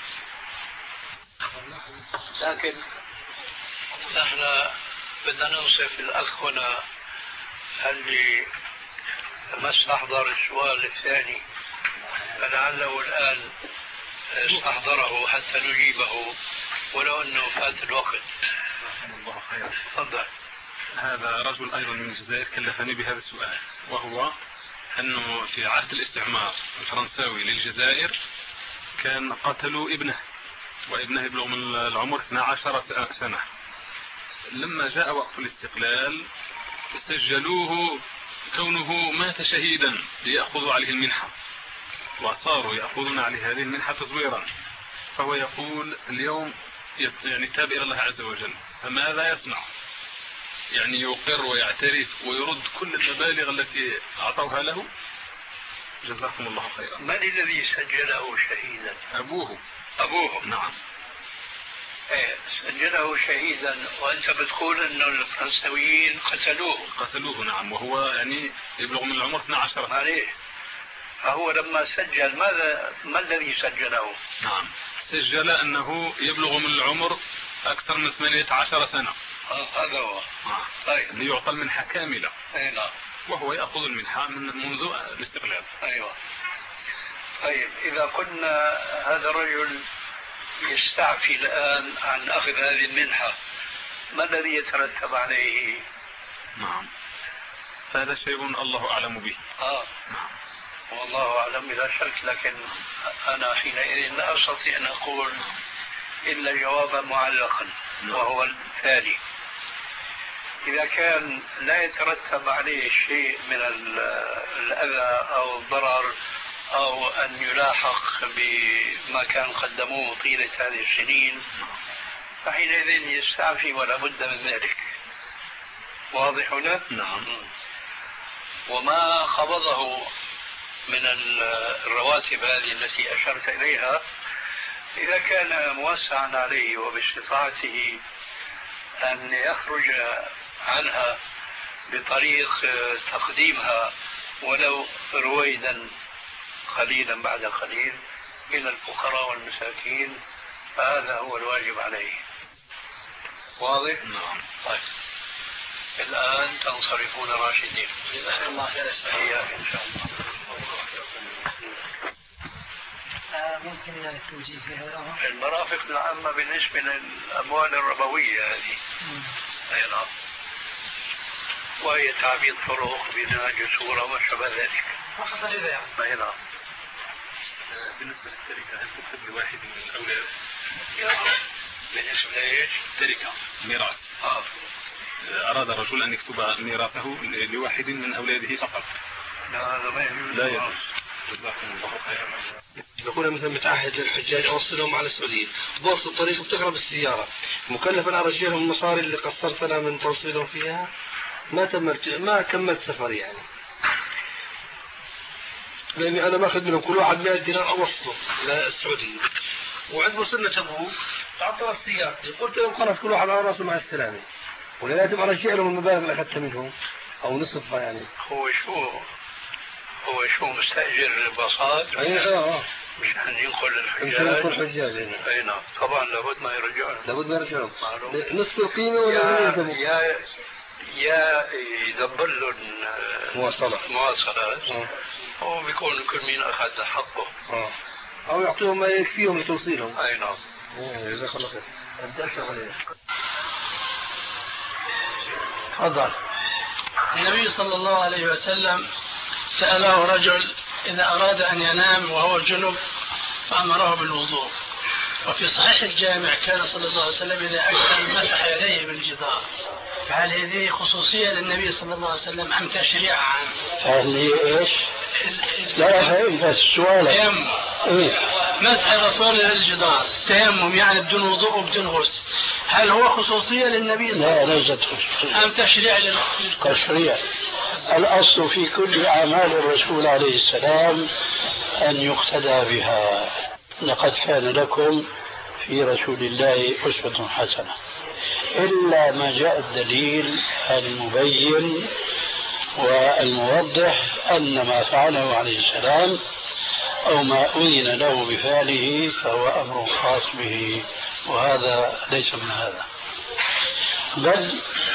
لكن نحن بدنا ننصف الأخ هنا اللي ما استحضر السؤال الثاني، فلعله الآن استحضره حتى نجيبه ولو أنه فات الوقت. الله خير. تفضل. هذا رجل أيضا من الجزائر كلفني بهذا السؤال، وهو أنه في عهد الاستعمار الفرنساوي للجزائر كان قتلوا ابنه، وابنه يبلغ من العمر 12 سنة. لما جاء وقت الاستقلال سجلوه كونه مات شهيدا ليأخذوا عليه المنحة، وصاروا يأخذون عليه هذه المنحة تزويرا. فهو يقول اليوم يعني تاب إلى الله عز وجل، فماذا يصنع؟ يعني يقر ويعترف ويرد كل المبالغ التي أعطوها له؟ جزاكم الله خيرا. من الذي سجله شهيدا؟ أبوه. أبوه. نعم. سجله شهيدا، وأنت بتقول أنه الفرنساويين قتلوه نعم، وهو يعني يبلغ من العمر 12 سنة. عليه. فهو لما سجل ما الذي سجله؟ نعم، سجل أنه يبلغ من العمر أكثر من 18 سنة. هذا هو. طيب. ليعطى المنحة كاملة. أي نعم. وهو يأخذ المنحة منذ الاستقلال. أيوة. طيب إذا قلنا هذا الرجل يستعفي الآن عن أخذ هذه المنحة، ما الذي يترتب عليه؟ نعم، فهذا شيء الله أعلم به. نعم. والله أعلم بلا شك، لكن أنا حينئذ لا أستطيع أن أقول إلا جوابا معلقا، وهو التالي: إذا كان لا يترتب عليه شيء من الأذى أو الضرر أو أن يلاحق بما كان قدموه طيلة هذه السنين، فحينئذ يستعفي ولا بد من ذلك. واضح هنا؟ نعم. وما قبضه من الرواتب هذه التي أشرت إليها، إذا كان موسعا عليه وباستطاعته أن يخرج عنها بطريق تقديمها ولو رويدا قليلا بعد قليل إلى الفقراء والمساكين، فهذا هو الواجب عليه. واضح؟ نعم. طيب الآن تنصرفون راشدين. جزاكم الله خير. إن شاء الله. ممكن التوجيه في هذا؟ المرافق العامة بالنسبة للأموال الربوية هذه. أي نعم. وهي تعبيد طرق، بناء جسور وما شابه ذلك. فقط البيع. أي نعم. بالنسبة للتركة هل تكتب لواحد من الأولاد؟ بالنسبة لإيش؟ تركة ميراث. أراد الرجل أن يكتب ميراثه لواحد من أولاده فقط. لا هذا ما يجوز. لا يجوز. جزاكم الله خيرا. يكون مثلا متعهد للحجاج اوصلهم على السعوديه، بوصل الطريق وبتقرب السياره، مكلف انا ارجع لهم المصاري اللي قصرت انا من توصيلهم فيها، ما كملت سفري يعني. لاني انا باخذ منهم كل واحد 100 دينار اوصله للسعوديه. وعند وصلنا تبوك تعطل سيارتي، قلت لهم خلاص كل واحد على راسه مع السلامه. ولا لازم ارجع لهم المبالغ اللي اخذتها منهم او نصفها يعني. هو شو مستأجر باصات؟ مشان ينقل الحجاج. اي نعم. طبعا لابد ما يرجعون. نصف القيمه ولا يا يدبر لهم مواصلات او بيكون كل مين اخذ حقه او يعطيهم ما يكفيهم لتوصيلهم. اي نعم. جزاك الله خير. ابدا شغله. تفضل. النبي صلى الله عليه وسلم سأله رجل إذا أراد أن ينام وهو جنب فأمره بالوضوء، وفي صحيح الجامع كان صلى الله عليه وسلم إذا أكل مسح يديه بالجدار، فهل هذه خصوصية للنبي صلى الله عليه وسلم أم تشريع عام؟ هل هي إيش؟ لا فهم بس السؤال. تيمم. مسح الرسول للجدار تيمم يعني بدون وضوء وبدون غسل، هل هو خصوصية للنبي صلى الله عليه وسلم؟ لا ليست خصوصية. أم تشريع تشريع. الأصل في كل أعمال الرسول عليه السلام أن يقتدى بها. لقد كان لكم في رسول الله أسوة حسنة، إلا ما جاء الدليل المبين والموضح أن ما فعله عليه السلام أو ما أذن له بفعله فهو أمر خاص به، وهذا ليس من هذا. بل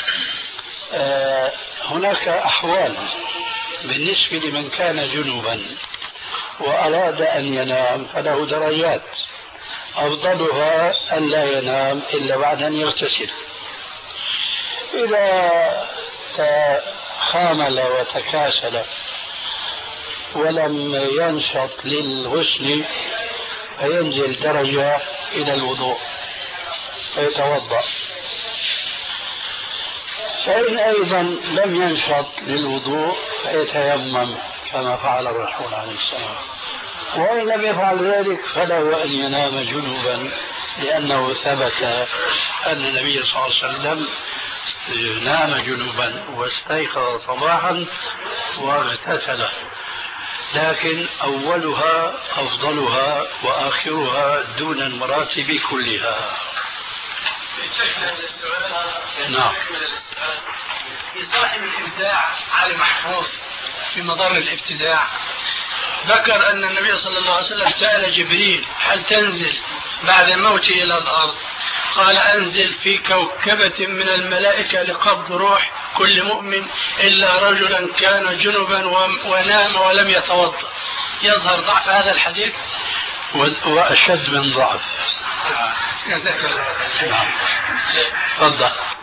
هناك أحوال بالنسبة لمن كان جنوبا وأراد أن ينام فله درجات، أفضلها أن لا ينام إلا بعد أن يغتسل. إذا خامل وتكاسل ولم ينشط للغسل فينزل درجة إلى الوضوء فيتوضأ. فإن أيضا لم ينشط للوضوء فيتيمم كما فعل الرسول عليه السلام. وإن لم يفعل ذلك فله أن ينام جنوبا، لأنه ثبت أن النبي صلى الله عليه وسلم نام جنوبا واستيقظ صباحا واغتسل، لكن أولها أفضلها وآخرها دون المراتب كلها. نعم. في صاحب الإبداع علي محفوظ في مضر الابتداع ذكر أن النبي صلى الله عليه وسلم سأل جبريل هل تنزل بعد موتي إلى الأرض؟ قال أنزل في كوكبة من الملائكة لقبض روح كل مؤمن إلا رجلا كان جنبا ونام ولم يتوضأ. يظهر ضعف هذا الحديث وأشد من ضعف. جزاك الله. تفضل.